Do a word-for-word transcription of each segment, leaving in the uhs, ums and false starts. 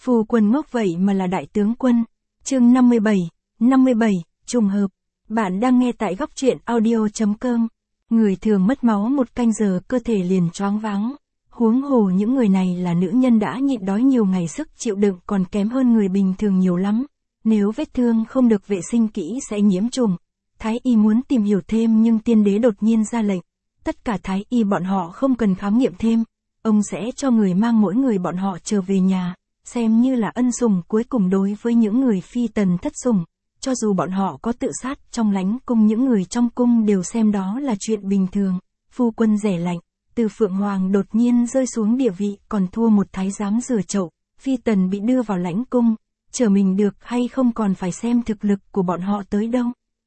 Phu quân ngốc vậy mà là đại tướng quân. Chương năm mươi bảy, năm mươi bảy, trùng hợp. Bạn đang nghe tại góc truyện audio chấm com. Người thường mất máu một canh giờ cơ thể liền choáng váng. Huống hồ những người này là nữ nhân đã nhịn đói nhiều ngày, sức chịu đựng còn kém hơn người bình thường nhiều lắm. Nếu vết thương không được vệ sinh kỹ sẽ nhiễm trùng. Thái y muốn tìm hiểu thêm nhưng tiên đế đột nhiên ra lệnh. Tất cả thái y bọn họ không cần khám nghiệm thêm. Ông sẽ cho người mang mỗi người bọn họ trở về nhà, xem như là ân sủng cuối cùng đối với những người phi tần thất sủng. Cho dù bọn họ có tự sát trong lãnh cung, những người trong cung đều xem đó là chuyện bình thường. Phu quân rẻ lạnh, từ Phượng Hoàng đột nhiên rơi xuống địa vị còn thua một thái giám rửa chậu. Phi tần bị đưa vào lãnh cung, trở mình được hay không còn phải xem thực lực của bọn họ tới đâu.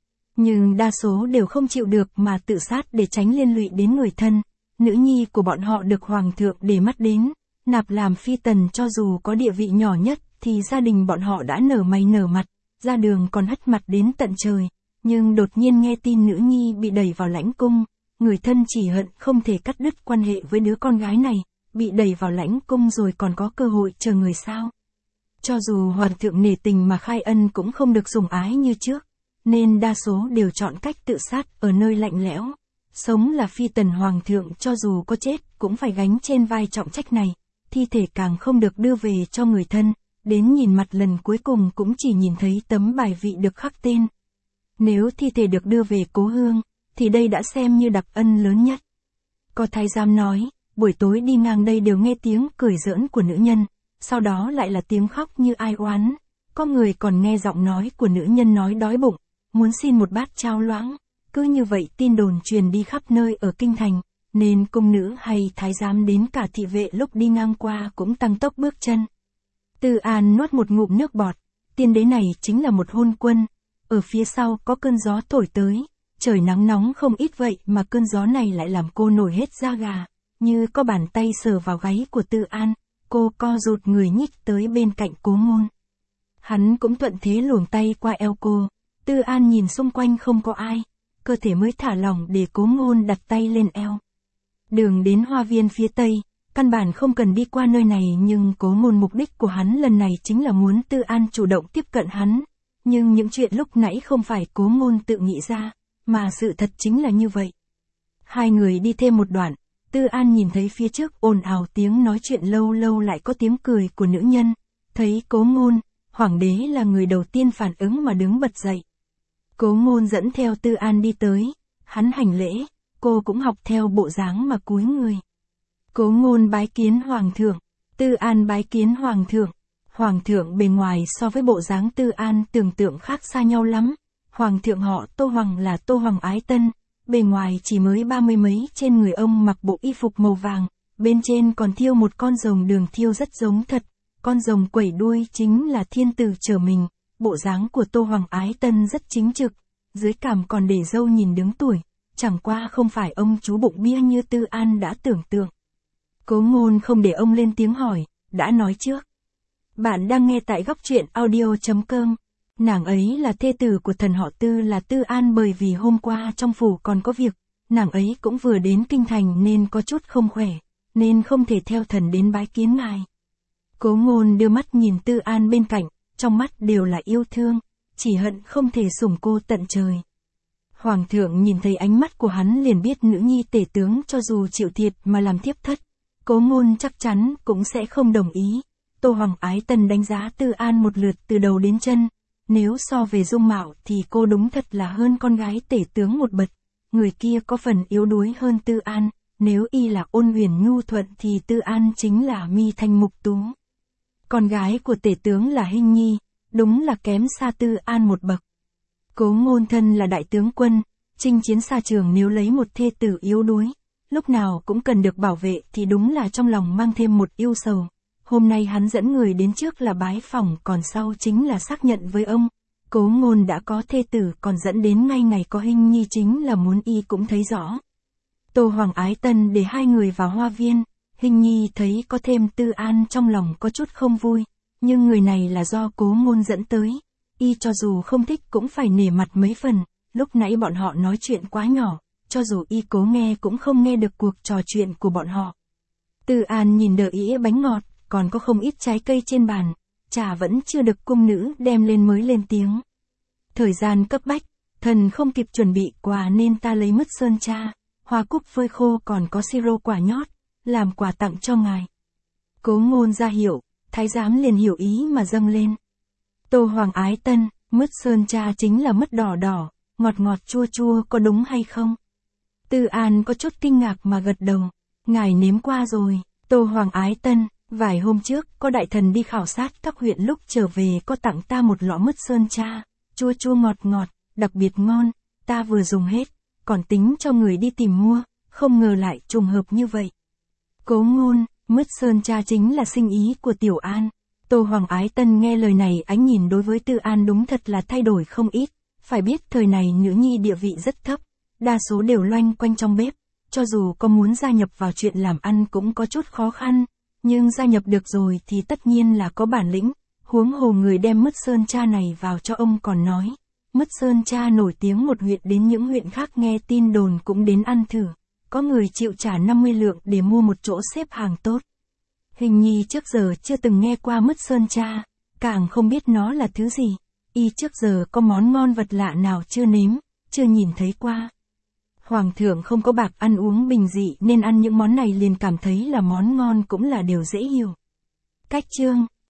Nhưng đa số đều không chịu được mà tự sát để tránh liên lụy đến người thân. Nữ nhi của bọn họ được hoàng thượng để mắt đến, nạp làm phi tần, cho dù có địa vị nhỏ nhất thì gia đình bọn họ đã nở mày nở mặt, ra đường còn hất mặt đến tận trời. Nhưng đột nhiên nghe tin nữ nhi bị đẩy vào lãnh cung, người thân chỉ hận không thể cắt đứt quan hệ với đứa con gái này. Bị đẩy vào lãnh cung rồi còn có cơ hội chờ người sao? Cho dù hoàng thượng nể tình mà khai ân cũng không được sủng ái như trước, nên đa số đều chọn cách tự sát ở nơi lạnh lẽo. Sống là phi tần hoàng thượng cho dù có chết cũng phải gánh trên vai trọng trách này, thi thể càng không được đưa về cho người thân, đến nhìn mặt lần cuối cùng cũng chỉ nhìn thấy tấm bài vị được khắc tên. Nếu thi thể được đưa về cố hương, thì đây đã xem như đặc ân lớn nhất. Có thái giám nói, buổi tối đi ngang đây đều nghe tiếng cười giỡn của nữ nhân, sau đó lại là tiếng khóc như ai oán. Có người còn nghe giọng nói của nữ nhân nói đói bụng, muốn xin một bát cháo loãng. Cứ như vậy tin đồn truyền đi khắp nơi ở kinh thành, nên cung nữ hay thái giám đến cả thị vệ lúc đi ngang qua cũng tăng tốc bước chân. Tư An nuốt một ngụm nước bọt, tiên đế này chính là một hôn quân. Ở phía sau có cơn gió thổi tới, trời nắng nóng không ít vậy mà cơn gió này lại làm cô nổi hết da gà, như có bàn tay sờ vào gáy của Tư An, cô co rụt người nhích tới bên cạnh Cố Ngôn. Hắn cũng thuận thế luồng tay qua eo cô. Tư An nhìn xung quanh không có ai, cơ thể mới thả lỏng để Cố Ngôn đặt tay lên eo. Đường đến hoa viên phía tây, căn bản không cần đi qua nơi này, nhưng Cố Ngôn mục đích của hắn lần này chính là muốn Tư An chủ động tiếp cận hắn. Nhưng những chuyện lúc nãy không phải Cố Ngôn tự nghĩ ra, mà sự thật chính là như vậy. Hai người đi thêm một đoạn, Tư An nhìn thấy phía trước ồn ào tiếng nói chuyện, lâu lâu lại có tiếng cười của nữ nhân. Thấy Cố Ngôn, hoàng đế là người đầu tiên phản ứng mà đứng bật dậy. Cố Ngôn dẫn theo Tư An đi tới, hắn hành lễ, cô cũng học theo bộ dáng mà cúi người. Cố Ngôn bái kiến hoàng thượng, Tư An bái kiến hoàng thượng. Hoàng thượng bề ngoài so với bộ dáng Tư An tưởng tượng khác xa nhau lắm. Hoàng thượng họ Tô Hoàng là Tô Hoàng Ái Tân, bề ngoài chỉ mới ba mươi mấy, trên người ông mặc bộ y phục màu vàng, bên trên còn thiêu một con rồng, đường thiêu rất giống thật. Con rồng quẩy đuôi chính là thiên tử trở mình. Bộ dáng của Tô Hoàng Ái Tân rất chính trực, dưới cằm còn để râu nhìn đứng tuổi, chẳng qua không phải ông chú bụng bia như Tư An đã tưởng tượng. Cố Ngôn không để ông lên tiếng hỏi, đã nói trước. Bạn đang nghe tại góc truyện audio chấm com. Nàng ấy là thê tử của thần họ Tư là Tư An, bởi vì hôm qua trong phủ còn có việc, nàng ấy cũng vừa đến kinh thành nên có chút không khỏe, nên không thể theo thần đến bái kiến ngài. Cố Ngôn đưa mắt nhìn Tư An bên cạnh, trong mắt đều là yêu thương, chỉ hận không thể sủng cô tận trời. Hoàng thượng nhìn thấy ánh mắt của hắn liền biết nữ nhi tể tướng cho dù chịu thiệt mà làm thiếp thất, Cố Ngôn chắc chắn cũng sẽ không đồng ý. Tô Hoàng Ái Tân đánh giá Tư An một lượt từ đầu đến chân, nếu so về dung mạo thì cô đúng thật là hơn con gái tể tướng một bậc, người kia có phần yếu đuối hơn Tư An, nếu y là ôn huyền nhu thuận thì Tư An chính là mi thanh mục tú. Con gái của tể tướng là Hinh Nhi, đúng là kém xa Tư An một bậc. Cố Ngôn thân là đại tướng quân, chinh chiến xa trường, nếu lấy một thê tử yếu đuối, lúc nào cũng cần được bảo vệ thì đúng là trong lòng mang thêm một ưu sầu. Hôm nay hắn dẫn người đến trước là bái phỏng, còn sau chính là xác nhận với ông. Cố Ngôn đã có thê tử, còn dẫn đến ngay ngày có Hinh Nhi chính là muốn y cũng thấy rõ. Tô Hoàng Ái Tân để hai người vào hoa viên, Hinh Nhi thấy có thêm Tư An trong lòng có chút không vui, nhưng người này là do Cố Ngôn dẫn tới, y cho dù không thích cũng phải nể mặt mấy phần. Lúc nãy bọn họ nói chuyện quá nhỏ, cho dù y cố nghe cũng không nghe được cuộc trò chuyện của bọn họ. Tư An nhìn đợi ý bánh ngọt, còn có không ít trái cây trên bàn, trà vẫn chưa được cung nữ đem lên mới lên tiếng. Thời gian cấp bách, thần không kịp chuẩn bị quà nên ta lấy mứt sơn cha, hoa cúc phơi khô còn có siro quả nhót, làm quà tặng cho ngài. Cố Ngôn ra hiệu, thái giám liền hiểu ý mà dâng lên. Tô Hoàng ái tân, mứt sơn cha chính là mứt đỏ đỏ, ngọt ngọt chua chua có đúng hay không? Tư An có chút kinh ngạc mà gật đầu. Ngài nếm qua rồi, Tô Hoàng ái tân, vài hôm trước có đại thần đi khảo sát các huyện lúc trở về có tặng ta một lọ mứt sơn cha, chua chua ngọt ngọt, đặc biệt ngon, ta vừa dùng hết, còn tính cho người đi tìm mua, không ngờ lại trùng hợp như vậy. Cố Ngôn, mứt sơn cha chính là sinh ý của Tiểu An. Tô Hoàng ái tân nghe lời này ánh nhìn đối với Tư An đúng thật là thay đổi không ít, phải biết thời này nữ nhi địa vị rất thấp, đa số đều loanh quanh trong bếp, cho dù có muốn gia nhập vào chuyện làm ăn cũng có chút khó khăn, nhưng gia nhập được rồi thì tất nhiên là có bản lĩnh, huống hồ người đem mứt sơn cha này vào cho ông còn nói. Mứt sơn cha nổi tiếng một huyện đến những huyện khác nghe tin đồn cũng đến ăn thử, có người chịu trả năm mươi lượng để mua một chỗ xếp hàng tốt. Hình nhi trước giờ chưa từng nghe qua mứt sơn cha, càng không biết nó là thứ gì, y trước giờ có món ngon vật lạ nào chưa nếm, chưa nhìn thấy qua. Hoàng thượng không có bạc ăn uống bình dị nên ăn những món này liền cảm thấy là món ngon cũng là điều dễ hiểu. Cách chương